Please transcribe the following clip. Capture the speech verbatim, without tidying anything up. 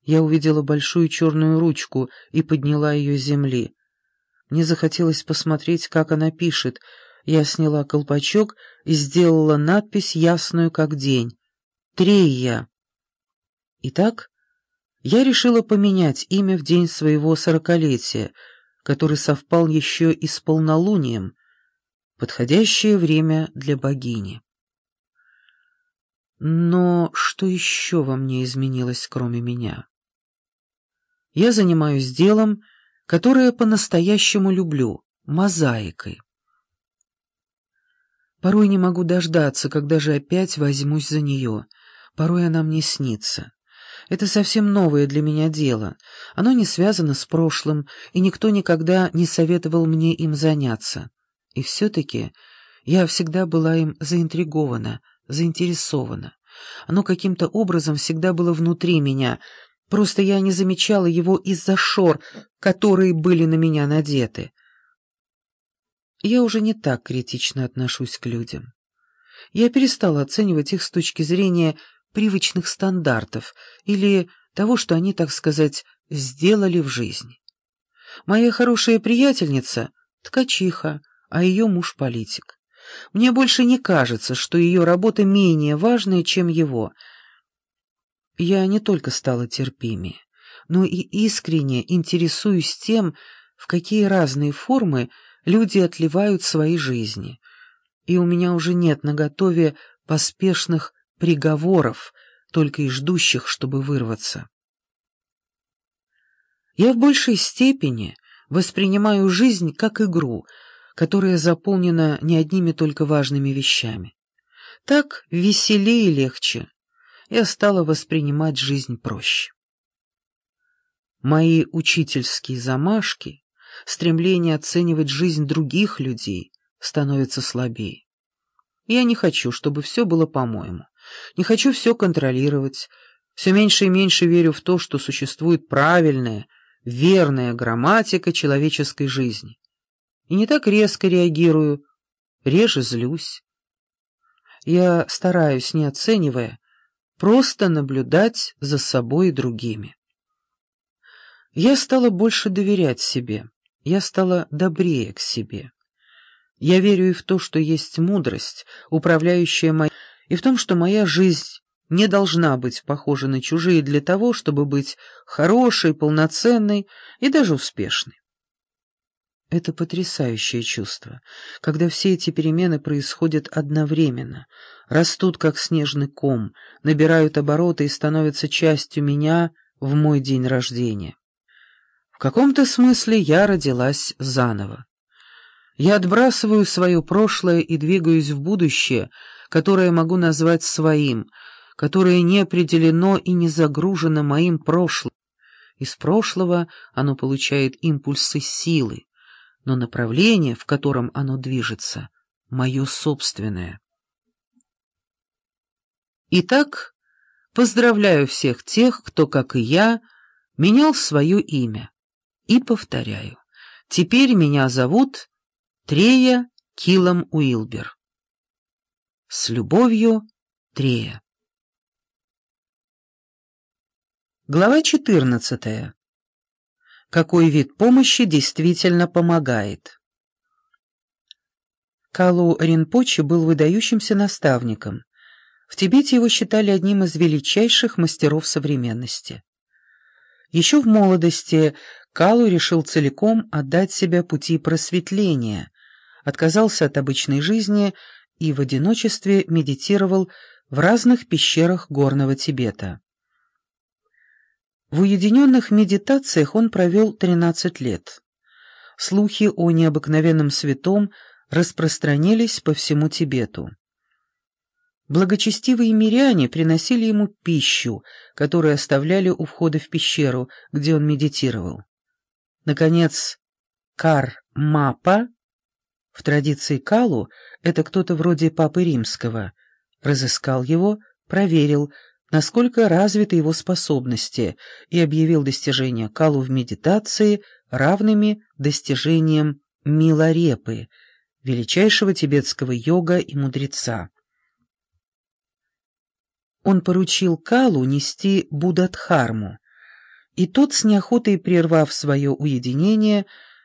Я увидела большую черную ручку и подняла ее с земли. Мне захотелось посмотреть, как она пишет. Я сняла колпачок и сделала надпись, ясную как день. «Трея». Итак, я решила поменять имя в день своего сорокалетия, который совпал еще и с полнолунием, подходящее время для богини. Но что еще во мне изменилось, кроме меня? Я занимаюсь делом, которое по-настоящему люблю — мозаикой. Порой не могу дождаться, когда же опять возьмусь за нее. Порой она мне снится. Это совсем новое для меня дело. Оно не связано с прошлым, и никто никогда не советовал мне им заняться. И все-таки я всегда была им заинтригована, заинтересована. Оно каким-то образом всегда было внутри меня, просто я не замечала его из-за шор, которые были на меня надеты. Я уже не так критично отношусь к людям. Я перестала оценивать их с точки зрения привычных стандартов или того, что они, так сказать, сделали в жизни. Моя хорошая приятельница — ткачиха, а ее муж — политик. Мне больше не кажется, что ее работа менее важная, чем его. Я не только стала терпимее, но и искренне интересуюсь тем, в какие разные формы люди отливают свои жизни. И у меня уже нет наготове поспешных приговоров, только и ждущих, чтобы вырваться. Я в большей степени воспринимаю жизнь как игру, которая заполнена не одними только важными вещами. Так веселее и легче. Я стала воспринимать жизнь проще. Мои учительские замашки, стремление оценивать жизнь других людей становятся слабее. Я не хочу, чтобы все было по-моему. Не хочу все контролировать. Все меньше и меньше верю в то, что существует правильная, верная грамматика человеческой жизни. И не так резко реагирую, реже злюсь. Я стараюсь, не оценивая, просто наблюдать за собой и другими. Я стала больше доверять себе, я стала добрее к себе. Я верю и в то, что есть мудрость, управляющая моей, и в том, что моя жизнь не должна быть похожа на чужие для того, чтобы быть хорошей, полноценной и даже успешной. Это потрясающее чувство, когда все эти перемены происходят одновременно, растут как снежный ком, набирают обороты и становятся частью меня в мой день рождения. В каком-то смысле я родилась заново. Я отбрасываю свое прошлое и двигаюсь в будущее, которое могу назвать своим, которое не определено и не загружено моим прошлым. Из прошлого оно получает импульсы силы, но направление, в котором оно движется, мое собственное. Итак, поздравляю всех тех, кто, как и я, менял свое имя. И повторяю, теперь меня зовут Трея Киллам Уилбер. С любовью, Трея. Глава четырнадцатая. Какой вид помощи действительно помогает? Калу Ринпоче был выдающимся наставником. В Тибете его считали одним из величайших мастеров современности. Еще в молодости Калу решил целиком отдать себя пути просветления, отказался от обычной жизни и в одиночестве медитировал в разных пещерах горного Тибета. В уединенных медитациях он провел тринадцать лет. Слухи о необыкновенном святом распространились по всему Тибету. Благочестивые миряне приносили ему пищу, которую оставляли у входа в пещеру, где он медитировал. Наконец, Кар-Мапа, в традиции Калу это кто-то вроде Папы Римского, разыскал его, проверил, насколько развиты его способности, и объявил достижения Калу в медитации равными достижениям Миларепы, величайшего тибетского йога и мудреца. Он поручил Калу нести Буддхарму, И тот, с неохотой прервав свое уединение,